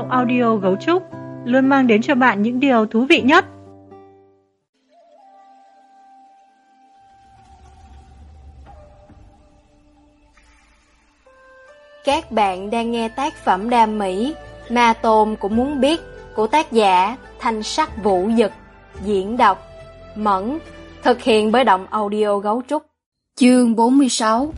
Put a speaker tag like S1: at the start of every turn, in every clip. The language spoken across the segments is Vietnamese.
S1: audio Gấu Trúc luôn mang đến cho bạn những điều thú vị nhất.
S2: Các bạn đang nghe tác phẩm đam mỹ Ma Tôn Cũng Muốn Biết của tác giả Thanh Sắc Vũ Dực, diễn đọc Mẫn, thực hiện bởi Động Audio Gấu Trúc. Chương 46.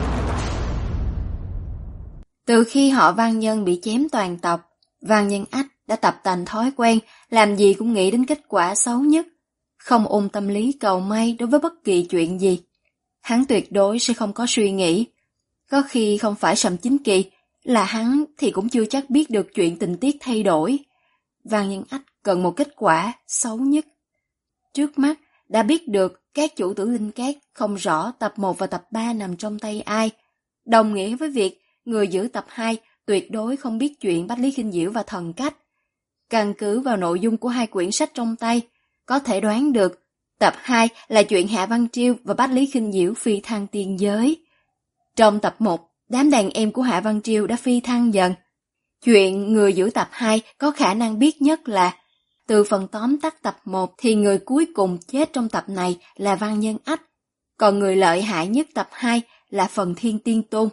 S2: Từ khi họ Văn Nhân bị chém toàn tộc, Văn Nhân Ách đã tập thành thói quen làm gì cũng nghĩ đến kết quả xấu nhất, không ôm tâm lý cầu may đối với bất kỳ chuyện gì. Hắn tuyệt đối sẽ không có suy nghĩ. Có khi không phải Sầm Chính Kỳ, là hắn thì cũng chưa chắc biết được chuyện tình tiết thay đổi. Văn Nhân Ách cần một kết quả xấu nhất. Trước mắt đã biết được các chủ tử Linh Cát không rõ tập 1 và tập 3 nằm trong tay ai, đồng nghĩa với việc người giữ tập 2 tuyệt đối không biết chuyện Bách Lý Khinh Diễu và Thần Cách. Căn cứ vào nội dung của hai quyển sách trong tay, có thể đoán được tập 2 là chuyện Hạ Văn Triêu và Bách Lý Khinh Diễu phi thăng tiên giới. Trong tập 1, đám đàn em của Hạ Văn Triêu đã phi thăng dần. Chuyện người giữ tập 2 có khả năng biết nhất là từ phần tóm tắt tập 1 thì người cuối cùng chết trong tập này là Văn Nhân Ách, còn người lợi hại nhất tập 2 là Phần Thiên Tiên Tôn.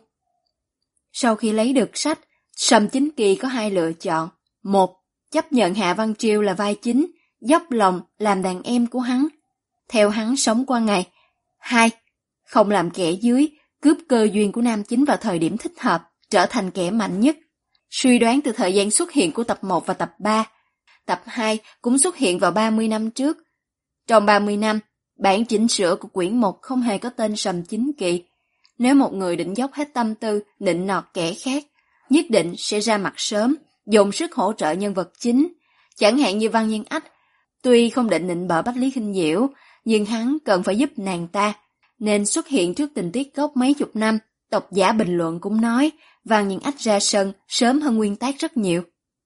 S2: Sau khi lấy được sách, Sầm Chính Kỳ có hai lựa chọn. Một, chấp nhận Hạ Văn Triêu là vai chính, dốc lòng làm đàn em của hắn, theo hắn sống qua ngày. Hai, không làm kẻ dưới, cướp cơ duyên của nam chính vào thời điểm thích hợp, trở thành kẻ mạnh nhất. Suy đoán từ thời gian xuất hiện của tập 1 và tập 3, tập 2 cũng xuất hiện vào 30 năm trước. Trong 30 năm, bản chỉnh sửa của quyển 1 không hề có tên Sầm Chính Kỳ. Nếu một người định dốc hết tâm tư, nịnh nọt kẻ khác, nhất định sẽ ra mặt sớm, dùng sức hỗ trợ nhân vật chính. Chẳng hạn như Văn Nhân Ách, tuy không định nịnh bợ Bách Lý Khinh Diễu, nhưng hắn cần phải giúp nàng ta, nên xuất hiện trước tình tiết gốc mấy chục năm. Độc giả bình luận cũng nói Văn Nhân Ách ra sân sớm hơn nguyên tác rất nhiều.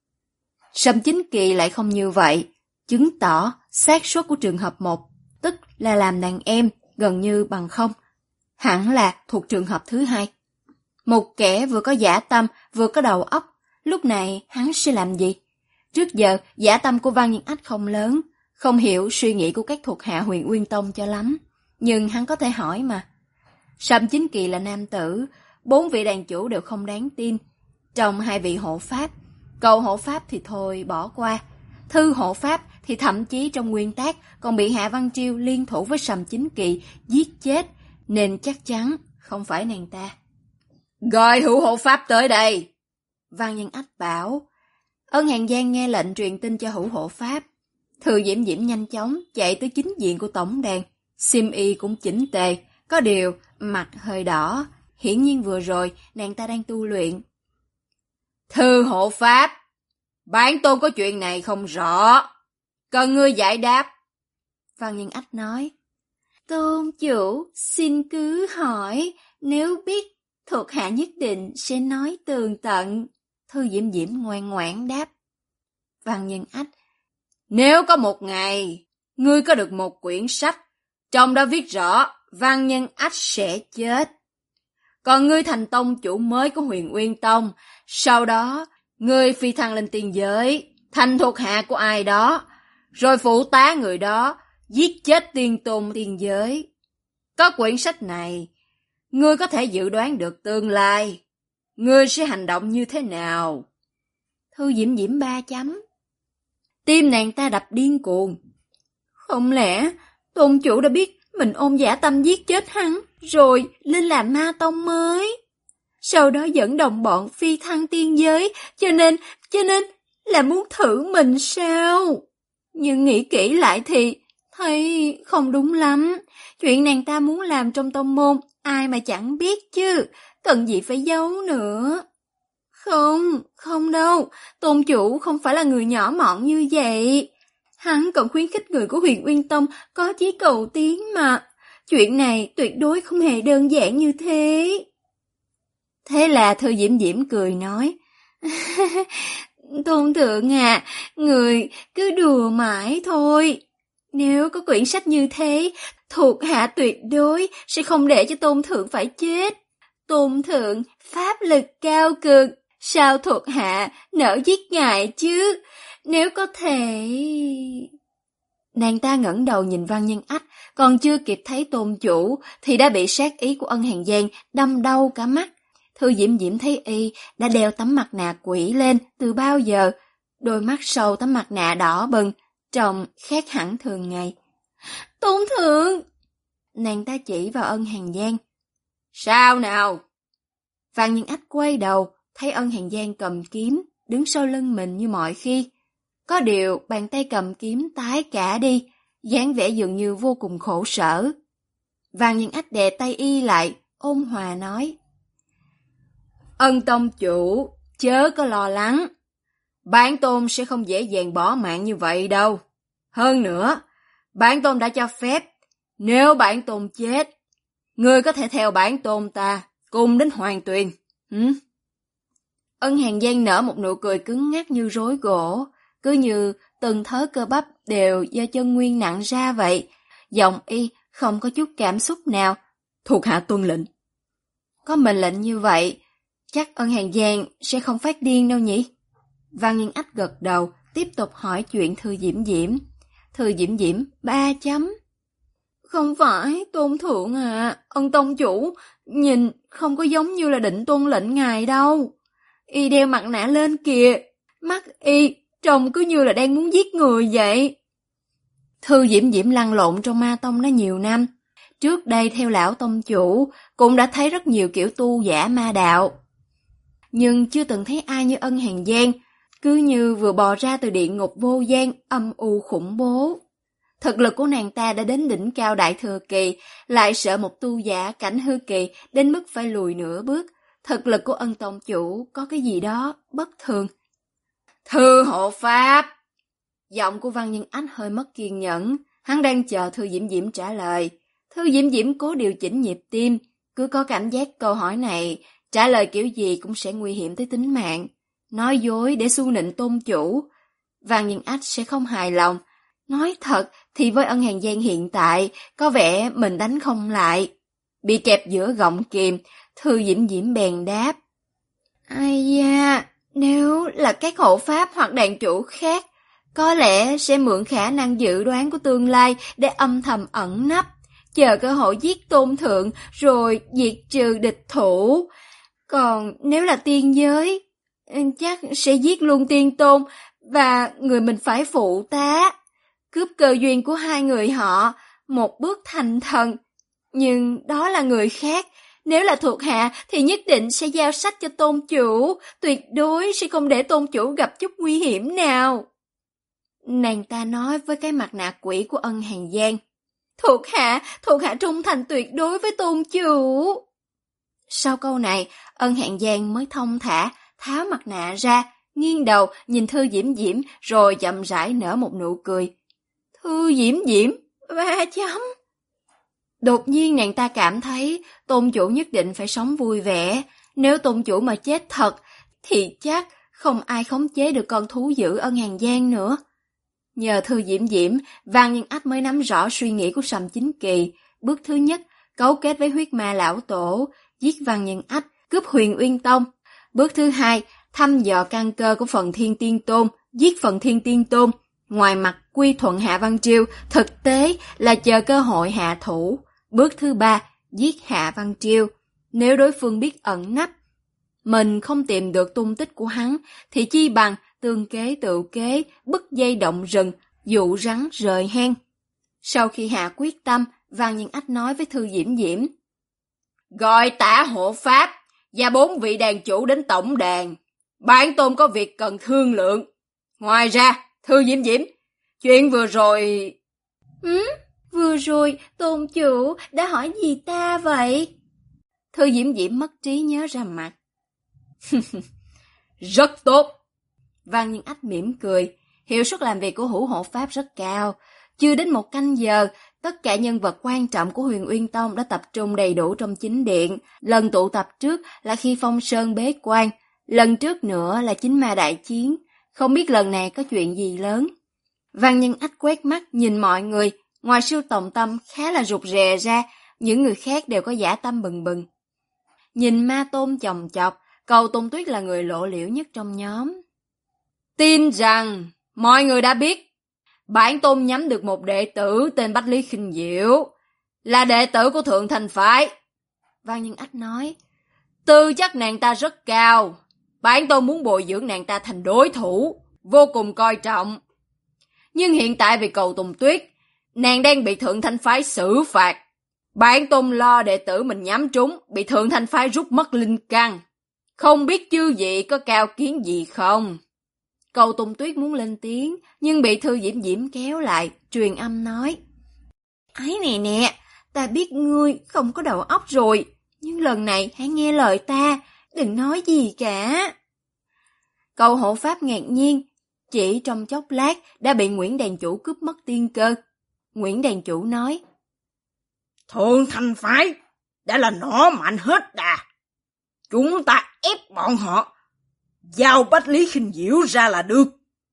S2: Sầm Chính Kỳ lại không như vậy, chứng tỏ xác suất của trường hợp 1, tức là làm đàn em, gần như bằng không. Hẳn là thuộc trường hợp thứ 2. Một kẻ vừa có dã tâm, vừa có đầu óc, lúc này hắn sẽ làm gì? Trước giờ, dã tâm của Văn Nhân Ách không lớn, không hiểu suy nghĩ của các thuộc hạ Huyền Uyên Tông cho lắm, nhưng hắn có thể hỏi mà. Sầm Chính Kỳ là nam tử, 4 vị đàn chủ đều không đáng tin. Trong 2 vị hộ pháp, cầu hộ pháp thì thôi bỏ qua, thư hộ pháp thì thậm chí trong nguyên tác còn bị Hạ Văn Triêu liên thủ với Sầm Chính Kỳ giết chết, nên chắc chắn không phải nàng ta. Gọi hữu hộ pháp tới đây. Văn Nhân Ách bảo. Ân Hàng Giang nghe lệnh truyền tin cho hữu hộ pháp. Thư Diễm Diễm nhanh chóng chạy tới chính diện của tổng đàn. Xiêm y cũng chỉnh tề, có điều mặt hơi đỏ, hiển nhiên vừa rồi nàng ta đang tu luyện. Thư hộ pháp, bản tôn có chuyện này không rõ, cần ngươi giải đáp. Văn Nhân Ách nói. Tôn chủ, xin cứ hỏi, nếu biết thuộc hạ nhất định sẽ nói tường tận. Thư Diễm Diễm ngoan ngoãn đáp. Văn Nhân Ách. Nếu có một ngày, ngươi có được một quyển sách, trong đó viết rõ Văn Nhân Ách sẽ chết. Còn ngươi thành tông chủ mới của Huyền Uyên Tông, sau đó ngươi phi thăng lên tiên giới, thành thuộc hạ của ai đó, rồi phụ tá người đó, giết chết tiên tôn tiên giới. Có quyển sách này, ngươi có thể dự đoán được tương lai. Ngươi sẽ hành động như thế nào? Thư Diễm Diễm 3 chấm. Tim nàng ta đập điên cuồng. Không lẽ tôn chủ đã biết mình ôm dã tâm giết chết hắn, rồi lên làm ma tông mới? Sau đó dẫn đồng bọn phi thăng tiên giới, cho nên là muốn thử mình sao? Nhưng nghĩ kỹ lại thì thấy không đúng lắm. Chuyện nàng ta muốn làm trong tông môn, ai mà chẳng biết chứ, cần gì phải giấu nữa. Không đâu, tôn chủ không phải là người nhỏ mọn như vậy. Hắn còn khuyến khích người của Huyền Uyên Tông có chí cầu tiến mà. Chuyện này tuyệt đối không hề đơn giản như thế. Thế là Thư Diễm Diễm cười nói. Tôn thượng à, người cứ đùa mãi thôi. Nếu có quyển sách như thế, thuộc hạ tuyệt đối sẽ không để cho tôn thượng phải chết. Tôn thượng pháp lực cao cực, sao thuộc hạ nỡ giết ngài chứ, nếu có thể... Nàng ta ngẩng đầu nhìn Văn Nhân Ách, còn chưa kịp thấy tôn chủ thì đã bị sát ý của Ân Hàn Giang đâm đau cả mắt. Thư Diễm Diễm thấy y đã đeo tấm mặt nạ quỷ lên từ bao giờ, đôi mắt sau tấm mặt nạ đỏ bừng, trông khác hẳn thường ngày. Tôn thượng! Nàng ta chỉ vào Ân Hàn Giang. Sao nào? Văn Nhân Ách quay đầu, thấy Ân Hàn Giang cầm kiếm, đứng sau lưng mình như mọi khi. Có điều bàn tay cầm kiếm tái cả đi, dáng vẻ dường như vô cùng khổ sở. Văn Nhân Ách đè tay y lại, ôn hòa nói. Ân tông chủ, chớ có lo lắng. Bản tôn sẽ không dễ dàng bỏ mạng như vậy đâu. Hơn nữa, bản tôn đã cho phép, nếu bản tôn chết, ngươi có thể theo bản tôn ta, cùng đến Hoàng Tuyền. Ân Hàn Giang nở một nụ cười cứng ngắc như rối gỗ, cứ như từng thớ cơ bắp đều do chân nguyên nặng ra vậy. Giọng y không có chút cảm xúc nào. Thuộc hạ tuân lệnh. Có mệnh lệnh như vậy, chắc Ân Hàn Giang sẽ không phát điên đâu nhỉ? Văn Nhân Ách gật đầu, tiếp tục hỏi chuyện Thư Diễm Diễm. Thư Diễm Diễm 3 chấm. Không phải, tôn thượng à, Ân tông chủ, nhìn không có giống như là định tuân lệnh ngài đâu. Y đeo mặt nạ lên kìa, mắt y trông cứ như là đang muốn giết người vậy. Thư Diễm Diễm lăn lộn trong ma tông đã nhiều năm. Trước đây theo lão tông chủ cũng đã thấy rất nhiều kiểu tu giả ma đạo. Nhưng chưa từng thấy ai như Ân Hàn Giang, cứ như vừa bò ra từ địa ngục vô gian âm u khủng bố. Thực lực của nàng ta đã đến đỉnh cao đại thừa kỳ, lại sợ một tu giả cảnh hư kỳ đến mức phải lùi nửa bước. Thực lực của Ân tông chủ có cái gì đó bất thường. Thư hộ pháp! Giọng của Văn Nhân Ách hơi mất kiên nhẫn, hắn đang chờ Thư Diễm Diễm trả lời. Thư Diễm Diễm cố điều chỉnh nhịp tim, cứ có cảm giác câu hỏi này, trả lời kiểu gì cũng sẽ nguy hiểm tới tính mạng. Nói dối để xu nịnh tôn chủ, Văn Nhân Ách sẽ không hài lòng. Nói thật thì với Ân Hàn Giang hiện tại, có vẻ mình đánh không lại. Bị kẹp giữa gọng kìm, Thư Diễm Diễm bèn đáp. Ai da, nếu là các hộ pháp hoặc đàn chủ khác, có lẽ sẽ mượn khả năng dự đoán của tương lai để âm thầm ẩn nấp, chờ cơ hội giết tôn thượng rồi diệt trừ địch thủ. Còn nếu là tiên giới, chắc sẽ giết luôn tiên tôn và người mình phải phụ tá, cướp cơ duyên của hai người họ, một bước thành thần. Nhưng đó là người khác, nếu là thuộc hạ thì nhất định sẽ giao sách cho tôn chủ, tuyệt đối sẽ không để tôn chủ gặp chút nguy hiểm nào. Nàng ta nói với cái mặt nạ quỷ của Ân Hàn Giang. Thuộc hạ trung thành tuyệt đối với tôn chủ. Sau câu này, Ân Hàn Giang mới thông thả, tháo mặt nạ ra, nghiêng đầu nhìn Thư Diễm Diễm rồi chậm rãi nở một nụ cười. Thư Diễm Diễm, 3 chấm. Đột nhiên nàng ta cảm thấy tôn chủ nhất định phải sống vui vẻ. Nếu tôn chủ mà chết thật, thì chắc không ai khống chế được con thú dữ Ân Hàn Giang nữa. Nhờ Thư Diễm Diễm, Văn Nhân Ách mới nắm rõ suy nghĩ của Sầm Chính Kỳ. Bước thứ nhất, cấu kết với huyết ma lão tổ, giết Văn Nhân Ách, cướp Huyền Uyên Tông. Bước thứ hai, thăm dò căn cơ của Phần Thiên Tiên Tôn, giết Phần Thiên Tiên Tôn. Ngoài mặt quy thuận Hạ Văn Triều, thực tế là chờ cơ hội hạ thủ. Bước thứ ba, giết Hạ Văn Triều. Nếu đối phương biết ẩn nấp, mình không tìm được tung tích của hắn, thì chi bằng tương kế tự kế, bứt dây động rừng, dụ rắn rời hang. Sau khi hạ quyết tâm, Văn Nhân Ách nói với Thư Diễm Diễm. Gọi Tả hộ pháp và 4 vị đàn chủ đến tổng đàn. Bản tôn có việc cần thương lượng. Ngoài ra, Thư Diễm Diễm, chuyện vừa rồi... Vừa rồi tôn chủ đã hỏi gì ta vậy? Thư Diễm Diễm mất trí nhớ ra mặt. Rất tốt. Văn Nhân Ách mỉm cười. Hiệu suất làm việc của Hữu hộ pháp rất cao. Chưa đến 1 canh giờ, tất cả nhân vật quan trọng của Huyền Uyên Tông đã tập trung đầy đủ trong chính điện. Lần tụ tập trước là khi Phong Sơn bế quan, lần trước nữa là chính ma đại chiến. Không biết lần này có chuyện gì lớn. Văn Nhân Ách quét mắt nhìn mọi người, ngoài Sư Tòng Tâm khá là rụt rè ra, những người khác đều có dã tâm bừng bừng. Nhìn ma tôn chồng chọc, Cầu Tùng Tuyết là người lộ liễu nhất trong nhóm. Tin rằng mọi người đã biết, bản tôn nhắm được một đệ tử tên Bách Lý Khinh Diệu, là đệ tử của Thượng Thành Phái. Văn Nhân Ách nói, tư chất nàng ta rất cao, bản tôn muốn bồi dưỡng nàng ta thành đối thủ, vô cùng coi trọng. Nhưng hiện tại vì Cầu Tùng Tuyết, nàng đang bị Thượng Thanh Phái xử phạt. Bản tôn lo đệ tử mình nhắm trúng, bị Thượng Thanh Phái rút mất linh căn. Không biết chư vị có cao kiến gì không? Cầu Tùng Tuyết muốn lên tiếng, nhưng bị Thư Diễm Diễm kéo lại, truyền âm nói. Ấy nè nè, ta biết ngươi không có đầu óc rồi, nhưng lần này hãy nghe lời ta, đừng nói gì cả. Cầu hộ pháp ngạc nhiên, chỉ trong chốc lát đã bị Nguyễn Đàn Chủ cướp mất tiên cơ. Nguyễn Đàn Chủ nói,
S3: Thượng Thanh Phái đã là nỏ mạnh hết đà. Chúng ta ép bọn họ, giao Bách Lý Khinh Diệu ra là được.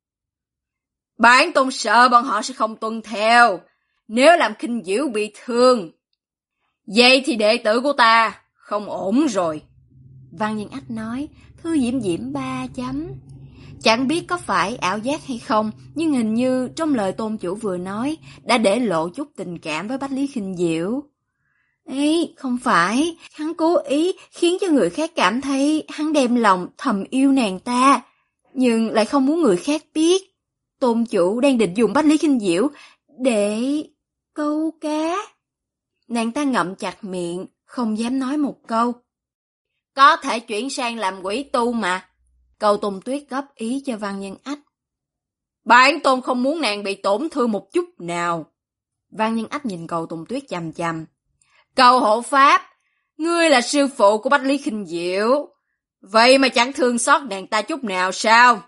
S2: bản tôn sợ bọn họ sẽ không tuân theo, nếu làm Khinh Diệu bị thương. Vậy thì đệ tử của ta không ổn rồi. Văn Nhân Ách nói, Thư Diễm Diễm 3 chấm. Chẳng biết có phải ảo giác hay không, nhưng hình như trong lời tôn chủ vừa nói đã để lộ chút tình cảm với Bách Lý Khinh Diệu. Ấy, không phải, hắn cố ý khiến cho người khác cảm thấy hắn đem lòng thầm yêu nàng ta, nhưng lại không muốn người khác biết. Tôn chủ đang định dùng Bách Lý Khinh Diệu để câu cá. Nàng ta ngậm chặt miệng, không dám nói một câu. Có thể chuyển sang làm quỷ tu mà. Cầu Tùng Tuyết góp ý cho Văn Nhân Ách. Bản tôn không muốn nàng bị tổn thương một chút nào. Văn Nhân Ách nhìn Cầu Tùng Tuyết chằm chằm. Cầu hộ pháp, ngươi là sư phụ của Bách Lý Khinh Diệu, vậy mà chẳng thương xót nàng ta chút nào sao?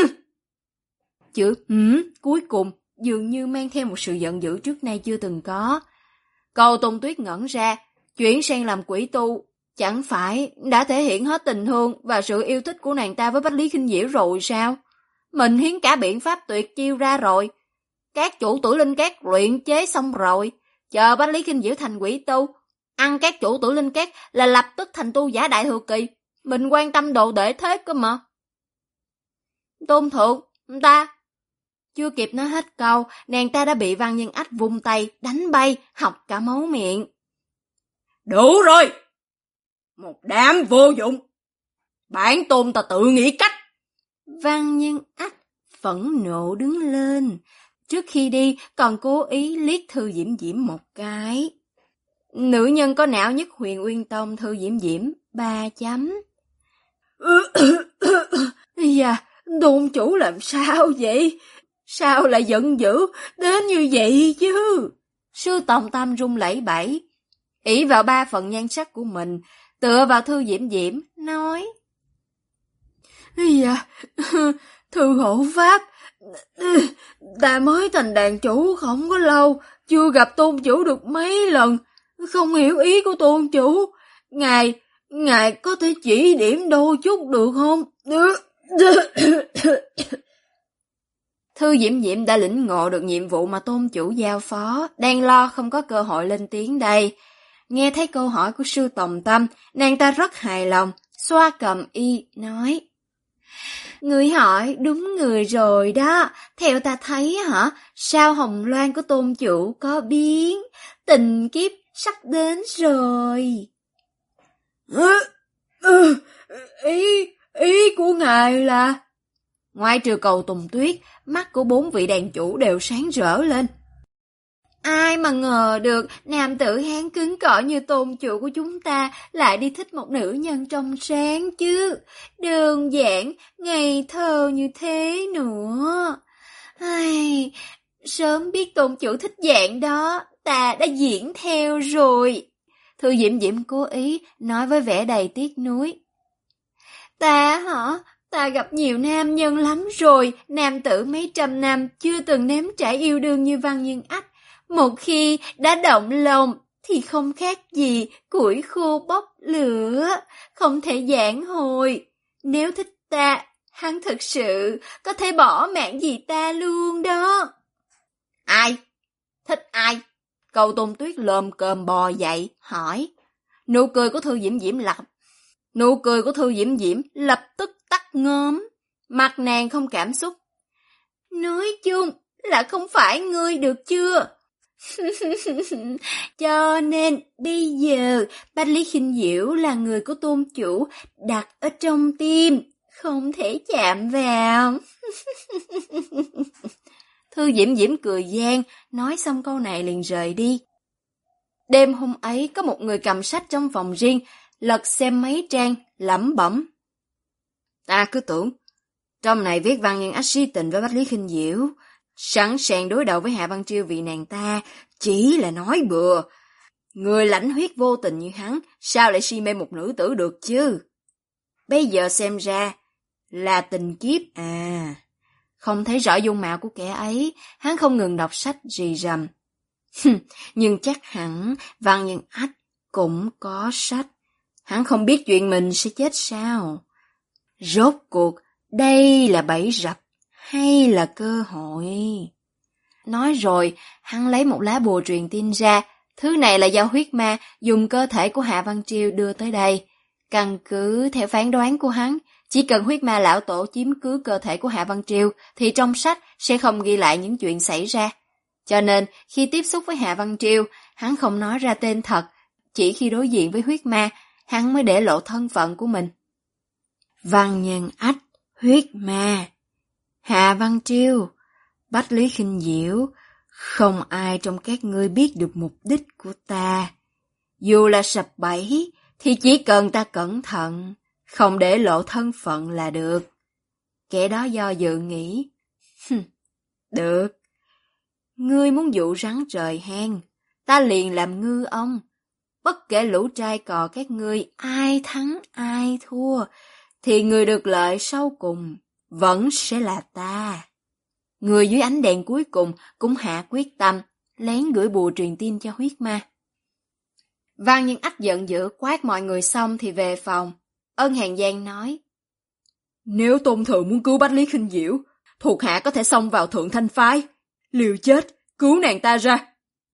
S2: Chữ cuối cùng dường như mang theo một sự giận dữ trước nay chưa từng có. Cầu Tùng Tuyết ngẩn ra, chuyển sang làm quỷ tu, chẳng phải đã thể hiện hết tình thương và sự yêu thích của nàng ta với Bách Lý Khinh Diệu rồi sao? Mình hiến cả biện pháp tuyệt chiêu ra rồi. Các chủ tử linh cát luyện chế xong rồi, chờ Bách Lý Khinh Diệu thành quỷ tu, ăn các chủ tử linh cát là lập tức thành tu giả đại thừa kỳ. Mình quan tâm đồ đệ thế cơ mà. Tôn thượng, ta... Chưa kịp nói hết câu, nàng ta đã bị Văn Nhân Ách vung tay, đánh bay, học cả máu miệng.
S3: Đủ rồi! Một đám vô dụng! Bản tôn ta tự nghĩ cách!
S2: Văn Nhân Ách phẫn nộ đứng lên. Trước khi đi còn cố ý liếc Thư Diễm Diễm một cái. Nữ nhân có não nhất Huyền Uyên Tông Thư Diễm Diễm 3 chấm.
S3: Dạ, tôn chủ làm sao vậy? Sao lại giận dữ đến như vậy chứ?
S2: Sư Tòng Tam run lẩy bẩy, ỷ vào 3 phần nhan sắc của mình, tựa vào Thư Diễm Diễm, nói.
S3: Dạ, Thư hộ pháp, ta mới thành đàn chủ không có lâu, chưa gặp tôn chủ được mấy lần, không hiểu ý của tôn chủ. Ngài có thể chỉ điểm đôi chút được không?
S2: Thư Diễm Diễm đã lĩnh ngộ được nhiệm vụ mà tôn chủ giao phó, đang lo không có cơ hội lên tiếng đây. Nghe thấy câu hỏi của sư Tòng Tâm, nàng ta rất hài lòng, xoa cầm y, nói. Người hỏi đúng người rồi đó, theo ta thấy hả, sao Hồng Loan của tôn chủ có biến, tình kiếp sắp đến rồi.
S3: Ý của ngài là...
S2: Ngoài trừ Cầu Tùng Tuyết, mắt của 4 vị đàn chủ đều sáng rỡ lên. Ai mà ngờ được nam tử hán cứng cỏi như tôn chủ của chúng ta lại đi thích một nữ nhân trong sáng chứ. Đơn giản, ngây thơ như thế nữa. Ai, sớm biết tôn chủ thích dạng đó, ta đã diễn theo rồi. Thư Diễm Diễm cố ý nói với vẻ đầy tiếc nuối. Ta hả? Ta gặp nhiều nam nhân lắm rồi, nam tử mấy trăm năm chưa từng nếm trải yêu đương như Văn Nhân Ách. Một khi đã động lòng thì không khác gì củi khô bốc lửa, không thể vãn hồi. Nếu thích ta, hắn thực sự có thể bỏ mạng vì ta luôn đó. Ai? Thích ai? Cầu Tùng Tuyết lồm cồm bò dậy, hỏi. Nụ cười của Thư Diễm Diễm lặp. Nụ cười của Thư Diễm Diễm lập tức tắt ngóm, mặt nàng không cảm xúc. Nói chung là không phải ngươi được chưa? Cho nên bây giờ Bách Lý Khinh Diễu là người của tôn chủ đặt ở trong tim, không thể chạm vào. Thư Diễm Diễm cười gian, nói xong câu này liền rời đi. Đêm hôm ấy có một người cầm sách trong phòng riêng, lật xem mấy trang, lẩm bẩm. Ta cứ tưởng, trong này viết Văn Nhân Ách si tình với Bách Lý Khinh Diễu, sẵn sàng đối đầu với Hạ Văn Triều vì nàng ta, chỉ là nói bừa. Người lãnh huyết vô tình như hắn, sao lại si mê một nữ tử được chứ? Bây giờ xem ra, là tình kiếp à. Không thấy rõ dung mạo của kẻ ấy, hắn không ngừng đọc sách rì rầm. Nhưng chắc hẳn Văn Nhân Ách cũng có sách. Hắn không biết chuyện mình sẽ chết sao? Rốt cuộc, đây là bẫy rập hay là cơ hội? Nói rồi, hắn lấy một lá bùa truyền tin ra. Thứ này là do huyết ma dùng cơ thể của Hạ Văn Triều đưa tới đây. Căn cứ theo phán đoán của hắn, chỉ cần huyết ma lão tổ chiếm cứ cơ thể của Hạ Văn Triều thì trong sách sẽ không ghi lại những chuyện xảy ra. Cho nên, khi tiếp xúc với Hạ Văn Triều, hắn không nói ra tên thật, chỉ khi đối diện với huyết ma, hắn mới để lộ thân phận của mình. Văn Nhân Ách, huyết ma, Hạ Văn Triều, Bách Lý Khinh Diễu, không ai trong các ngươi biết được mục đích của ta. Dù là sập bẫy, thì chỉ cần ta cẩn thận, không để lộ thân phận là được. Kẻ đó do dự nghĩ. Được. Ngươi muốn dụ rắn rời hang, ta liền làm ngư ông. Bất kể lũ trai cò các ngươi ai thắng ai thua, thì người được lợi sau cùng vẫn sẽ là ta. Người dưới ánh đèn cuối cùng cũng hạ quyết tâm, lén gửi bùa truyền tin cho huyết ma. Văn Nhân Ách giận dữ quát mọi người xong thì về phòng. Ân Hàn Giang nói, nếu Tôn Thượng muốn cứu Bách Lý Khinh Diễu, thuộc hạ có thể xông vào Thượng Thanh Phái, liều chết, cứu nàng ta ra.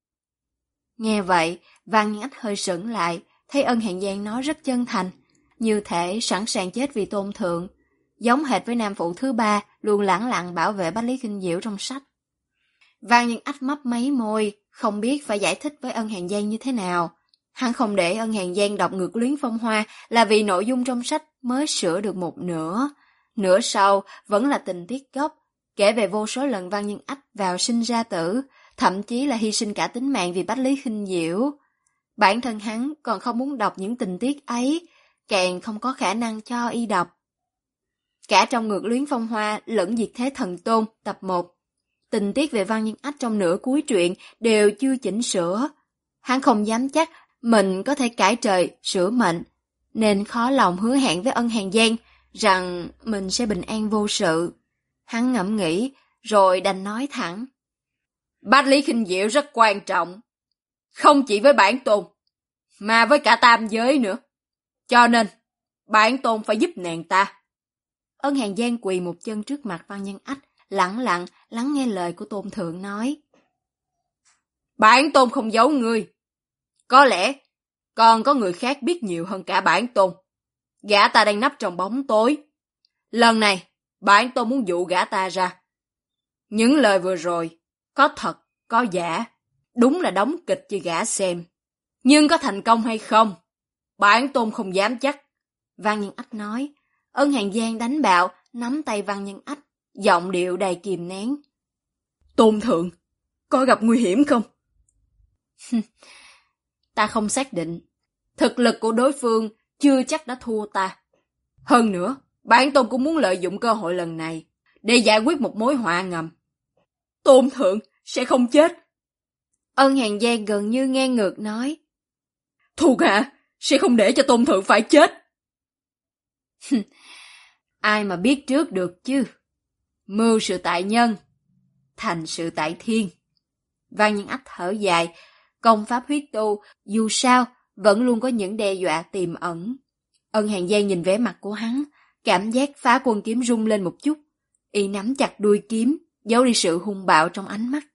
S2: Nghe vậy, Văn Nhân Ách hơi sững lại, thấy Ân Hàn Giang nói rất chân thành, như thể sẵn sàng chết vì Tôn Thượng, giống hệt với nam phụ thứ ba luôn lẳng lặng bảo vệ Bách Lý Khinh Diễu trong sách. Văn Nhân Ách mấp máy môi, không biết phải giải thích với Ân Hàn Giang như thế nào. Hắn không để Ân Hàn Giang đọc Ngược Luyến Phong Hoa là vì nội dung trong sách mới sửa được một nửa. Nửa sau vẫn là tình tiết gốc, kể về vô số lần Văn Nhân Ách vào sinh ra tử, thậm chí là hy sinh cả tính mạng vì Bách Lý Khinh Diễu. Bản thân hắn còn không muốn đọc những tình tiết ấy, càng không có khả năng cho y đọc. Cả trong Ngược Luyến Phong Hoa lẫn Diệt Thế Thần Tôn tập 1, tình tiết về Văn Nhân Ách trong nửa cuối truyện đều chưa chỉnh sửa. Hắn không dám chắc mình có thể cải trời, sửa mệnh, nên khó lòng hứa hẹn với Ân Hàn Giang rằng mình sẽ bình an vô sự. Hắn ngẫm nghĩ, rồi đành nói thẳng. Bách Lý Khinh Diễu rất quan trọng, không chỉ với bản tôn, mà với cả tam giới nữa. Cho nên, bản tôn phải giúp nàng ta. Ân Hàn Giang quỳ một chân trước mặt Văn Nhân Ách, lẳng lặng lắng nghe lời của Tôn Thượng nói. Bản tôn không giấu ngươi. Có lẽ còn có người khác biết nhiều hơn cả bản tôn. Gã ta đang nấp trong bóng tối. Lần này, bản tôn muốn dụ gã ta ra. Những lời vừa rồi, có thật, có giả. Đúng là đóng kịch cho gã xem. Nhưng có thành công hay không, bản tôn không dám chắc. Văn Nhân Ách nói. Ân Hàn Giang đánh bạo, nắm tay Văn Nhân Ách, giọng điệu đầy kìm nén. Tôn Thượng, có gặp nguy hiểm không? Ta không xác định. Thực lực của đối phương chưa chắc đã thua ta. Hơn nữa, bản tôn cũng muốn lợi dụng cơ hội lần này để giải quyết một mối họa ngầm. Tôn Thượng sẽ không chết. Ân Hàn Giang gần như ngang ngược nói. Thuộc hạ sẽ không để cho Tôn Thượng phải chết. Ai mà biết trước được chứ. Mưu sự tại nhân, thành sự tại thiên. Văn Nhân Ách thở dài. Công pháp huyết tu dù sao vẫn luôn có những đe dọa tiềm ẩn. Ân Hàn Giang nhìn vẻ mặt của hắn, cảm giác Phá Quân kiếm rung lên một chút. Y nắm chặt đuôi kiếm, giấu đi sự hung bạo trong ánh mắt.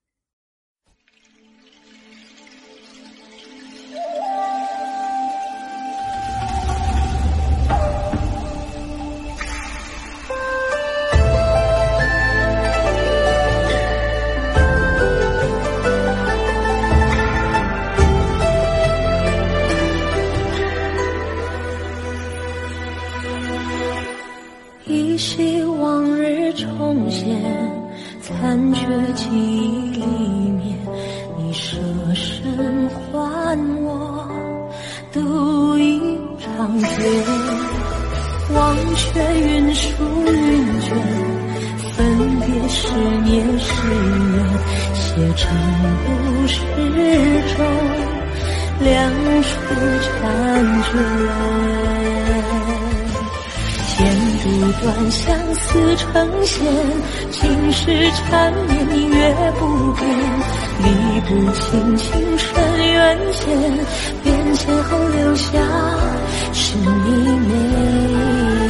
S4: 依稀往日重现，残缺记忆里面，你舍身还我独一场劫。忘却云舒云卷，分别是年是缘，写成故事中两处婵娟。剪不断相思成线，情是缠绵你越不变，理不清情深缘浅，变迁后留下是你美。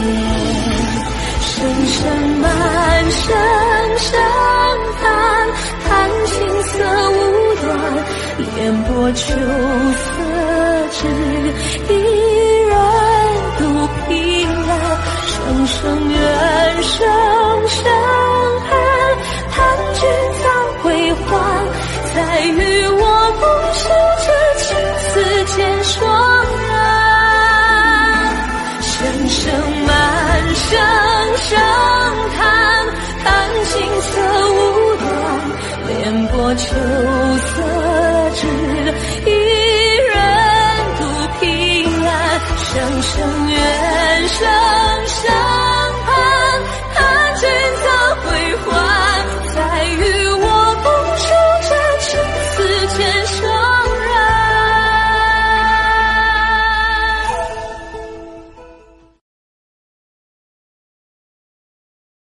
S4: 声声满声声叹，叹青涩无端，烟波秋色只一人独凭栏。声声怨，声声恨，叹君早归还，在